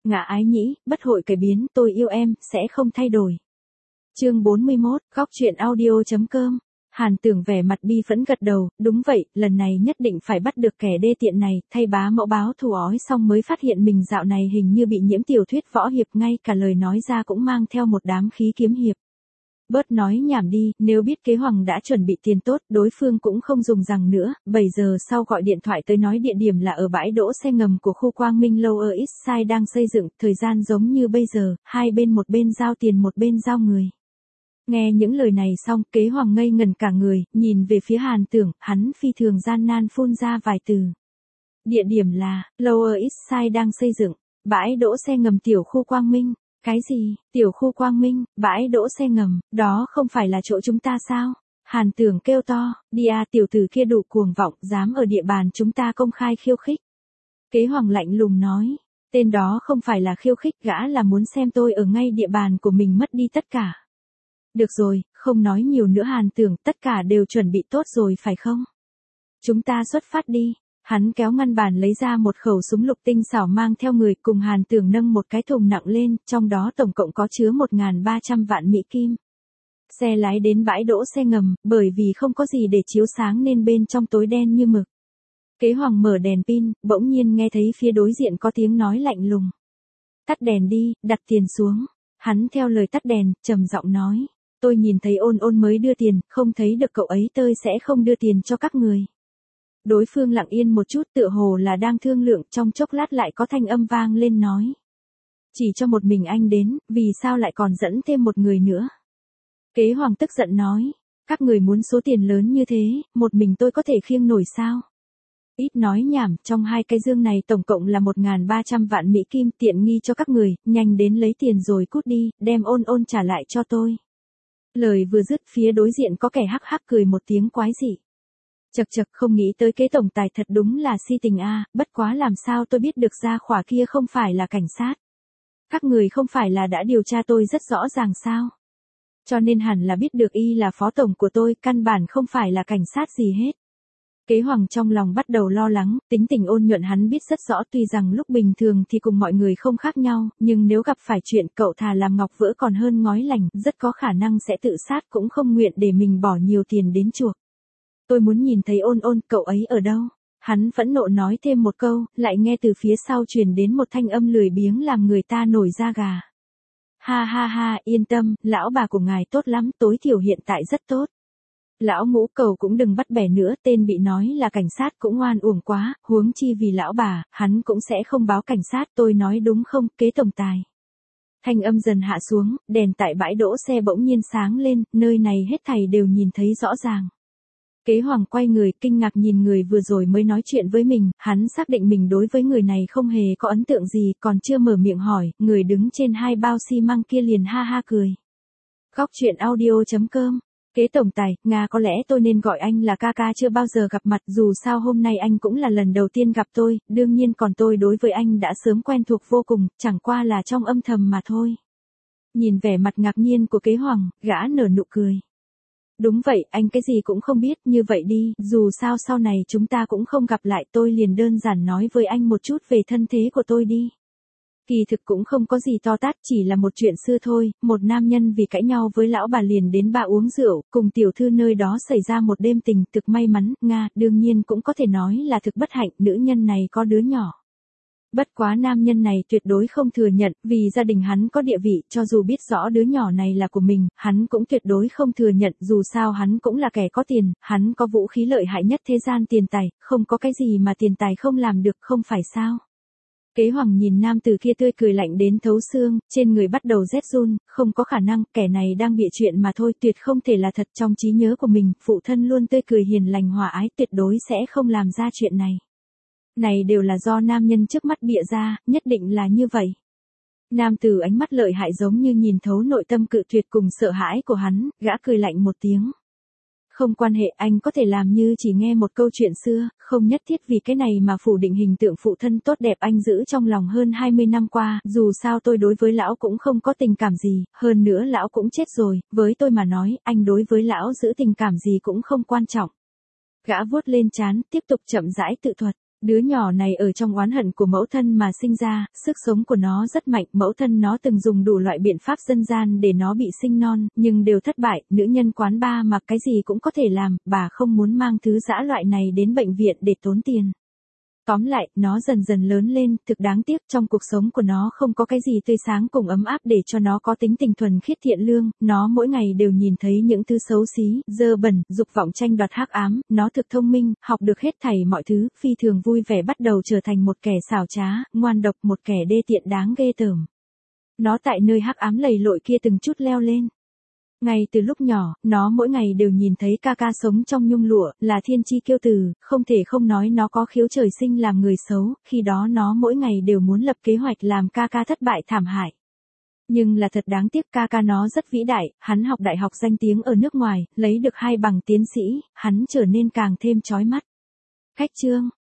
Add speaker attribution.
Speaker 1: ngã ái nhĩ, bất hội cải biến, tôi yêu em, sẽ không thay đổi. Chương 41, góc truyện audio.com. Hàn Tưởng vẻ mặt bi phẫn gật đầu, đúng vậy, lần này nhất định phải bắt được kẻ đê tiện này, thay bá mẫu báo thù ói xong mới phát hiện mình dạo này hình như bị nhiễm tiểu thuyết võ hiệp, ngay cả lời nói ra cũng mang theo một đám khí kiếm hiệp. Bớt nói nhảm đi, nếu biết Kế Hoàng đã chuẩn bị tiền tốt, đối phương cũng không dùng rằng nữa, 7 giờ sau gọi điện thoại tới nói địa điểm là ở bãi đỗ xe ngầm của khu Quang Minh Lower East Side đang xây dựng, thời gian giống như bây giờ, hai bên một bên giao tiền một bên giao người. Nghe những lời này xong, Kế Hoàng ngây ngẩn cả người, nhìn về phía Hàn Tưởng, hắn phi thường gian nan phun ra vài từ. Địa điểm là, Lower East Side đang xây dựng, bãi đỗ xe ngầm tiểu khu Quang Minh. Cái gì, tiểu khu Quang Minh, bãi đỗ xe ngầm, đó không phải là chỗ chúng ta sao? Hàn Tưởng kêu to, đi à, tiểu tử kia đủ cuồng vọng, dám ở địa bàn chúng ta công khai khiêu khích. Kế Hoàng lạnh lùng nói, tên đó không phải là khiêu khích, gã là muốn xem tôi ở ngay địa bàn của mình mất đi tất cả. Được rồi, không nói nhiều nữa. Hàn Tưởng, tất cả đều chuẩn bị tốt rồi phải không? Chúng ta xuất phát đi. Hắn kéo ngăn bàn lấy ra một khẩu súng lục tinh xảo mang theo người, cùng Hàn Tưởng nâng một cái thùng nặng lên, trong đó tổng cộng có chứa 1.300 vạn Mỹ Kim. Xe lái đến bãi đỗ xe ngầm, bởi vì không có gì để chiếu sáng nên bên trong tối đen như mực. Kế Hoàng mở đèn pin, bỗng nhiên nghe thấy phía đối diện có tiếng nói lạnh lùng. Tắt đèn đi, đặt tiền xuống. Hắn theo lời tắt đèn, trầm giọng nói. Tôi nhìn thấy Ôn Ôn mới đưa tiền, không thấy được cậu ấy, tôi sẽ không đưa tiền cho các người. Đối phương lặng yên một chút, tựa hồ là đang thương lượng, trong chốc lát lại có thanh âm vang lên nói. Chỉ cho một mình anh đến, vì sao lại còn dẫn thêm một người nữa? Kế Hoàng tức giận nói. Các người muốn số tiền lớn như thế, một mình tôi có thể khiêng nổi sao? Ít nói nhảm, trong hai cái dương này tổng cộng là 1.300 vạn Mỹ Kim, tiện nghi cho các người, nhanh đến lấy tiền rồi cút đi, đem Ôn Ôn trả lại cho tôi. Lời vừa dứt, phía đối diện có kẻ hắc hắc cười một tiếng quái dị. Chậc chậc, không nghĩ tới Kế tổng tài thật đúng là si tình a, bất quá làm sao tôi biết được gia khỏa kia không phải là cảnh sát. Các người không phải là đã điều tra tôi rất rõ ràng sao? Cho nên hẳn là biết được y là phó tổng của tôi, căn bản không phải là cảnh sát gì hết. Kế Hoàng trong lòng bắt đầu lo lắng, tính tình ôn nhuận hắn biết rất rõ, tuy rằng lúc bình thường thì cùng mọi người không khác nhau, nhưng nếu gặp phải chuyện cậu thà làm ngọc vỡ còn hơn ngói lành, rất có khả năng sẽ tự sát cũng không nguyện để mình bỏ nhiều tiền đến chuộc. Tôi muốn nhìn thấy Ôn Ôn, cậu ấy ở đâu? Hắn phẫn nộ nói thêm một câu, lại nghe từ phía sau truyền đến một thanh âm lười biếng làm người ta nổi da gà. Ha ha ha, yên tâm, lão bà của ngài tốt lắm, tối thiểu hiện tại rất tốt. Lão Ngũ cầu cũng đừng bắt bẻ nữa, tên bị nói là cảnh sát cũng oan uổng quá, huống chi vì lão bà, hắn cũng sẽ không báo cảnh sát, tôi nói đúng không, Kế tổng tài. Thanh âm dần hạ xuống, đèn tại bãi đỗ xe bỗng nhiên sáng lên, nơi này hết thảy đều nhìn thấy rõ ràng. Kế Hoàng quay người, kinh ngạc nhìn người vừa rồi mới nói chuyện với mình, hắn xác định mình đối với người này không hề có ấn tượng gì, còn chưa mở miệng hỏi, người đứng trên hai bao xi măng kia liền ha ha cười. Góc truyện audio.com. Kế tổng tài, Nga, có lẽ tôi nên gọi anh là ca ca, chưa bao giờ gặp mặt, dù sao hôm nay anh cũng là lần đầu tiên gặp tôi, đương nhiên còn tôi đối với anh đã sớm quen thuộc vô cùng, chẳng qua là trong âm thầm mà thôi. Nhìn vẻ mặt ngạc nhiên của Kế Hoàng, gã nở nụ cười. Đúng vậy, anh cái gì cũng không biết, như vậy đi, dù sao sau này chúng ta cũng không gặp lại, tôi liền đơn giản nói với anh một chút về thân thế của tôi đi. Kỳ thực cũng không có gì to tát, chỉ là một chuyện xưa thôi, một nam nhân vì cãi nhau với lão bà liền đến bà uống rượu, cùng tiểu thư nơi đó xảy ra một đêm tình, thực may mắn, Nga, đương nhiên cũng có thể nói là thực bất hạnh, nữ nhân này có đứa nhỏ. Bất quá nam nhân này tuyệt đối không thừa nhận, vì gia đình hắn có địa vị, cho dù biết rõ đứa nhỏ này là của mình, hắn cũng tuyệt đối không thừa nhận, dù sao hắn cũng là kẻ có tiền, hắn có vũ khí lợi hại nhất thế gian, tiền tài, không có cái gì mà tiền tài không làm được, không phải sao? Kế Hoàng nhìn nam tử kia tươi cười lạnh đến thấu xương, trên người bắt đầu rét run, không có khả năng, kẻ này đang bịa chuyện mà thôi, tuyệt không thể là thật. Trong trí nhớ của mình, phụ thân luôn tươi cười hiền lành hòa ái, tuyệt đối sẽ không làm ra chuyện này. Này đều là do nam nhân trước mắt bịa ra, nhất định là như vậy. Nam tử ánh mắt lợi hại giống như nhìn thấu nội tâm cự tuyệt cùng sợ hãi của hắn, gã cười lạnh một tiếng. Không quan hệ, anh có thể làm như chỉ nghe một câu chuyện xưa, không nhất thiết vì cái này mà phủ định hình tượng phụ thân tốt đẹp anh giữ trong lòng hơn 20 năm qua, dù sao tôi đối với lão cũng không có tình cảm gì, hơn nữa lão cũng chết rồi, với tôi mà nói, anh đối với lão giữ tình cảm gì cũng không quan trọng. Gã vuốt lên trán, tiếp tục chậm rãi tự thuật. Đứa nhỏ này ở trong oán hận của mẫu thân mà sinh ra, sức sống của nó rất mạnh, mẫu thân nó từng dùng đủ loại biện pháp dân gian để nó bị sinh non, nhưng đều thất bại, nữ nhân quán bar mà cái gì cũng có thể làm, bà không muốn mang thứ dã loại này đến bệnh viện để tốn tiền. Tóm lại, nó dần dần lớn lên, thực đáng tiếc trong cuộc sống của nó không có cái gì tươi sáng cùng ấm áp để cho nó có tính tình thuần khiết thiện lương, nó mỗi ngày đều nhìn thấy những thứ xấu xí, dơ bẩn, dục vọng tranh đoạt hắc ám, nó thực thông minh, học được hết thảy mọi thứ, phi thường vui vẻ bắt đầu trở thành một kẻ xảo trá, ngoan độc, một kẻ đê tiện đáng ghê tởm. Nó tại nơi hắc ám lầy lội kia từng chút leo lên. Ngay từ lúc nhỏ, nó mỗi ngày đều nhìn thấy ca ca sống trong nhung lụa, là thiên chi kiêu tử, không thể không nói nó có khiếu trời sinh làm người xấu, khi đó nó mỗi ngày đều muốn lập kế hoạch làm ca ca thất bại thảm hại. Nhưng là thật đáng tiếc, ca ca nó rất vĩ đại, hắn học đại học danh tiếng ở nước ngoài, lấy được 2 bằng tiến sĩ, hắn trở nên càng thêm chói mắt. Khách chương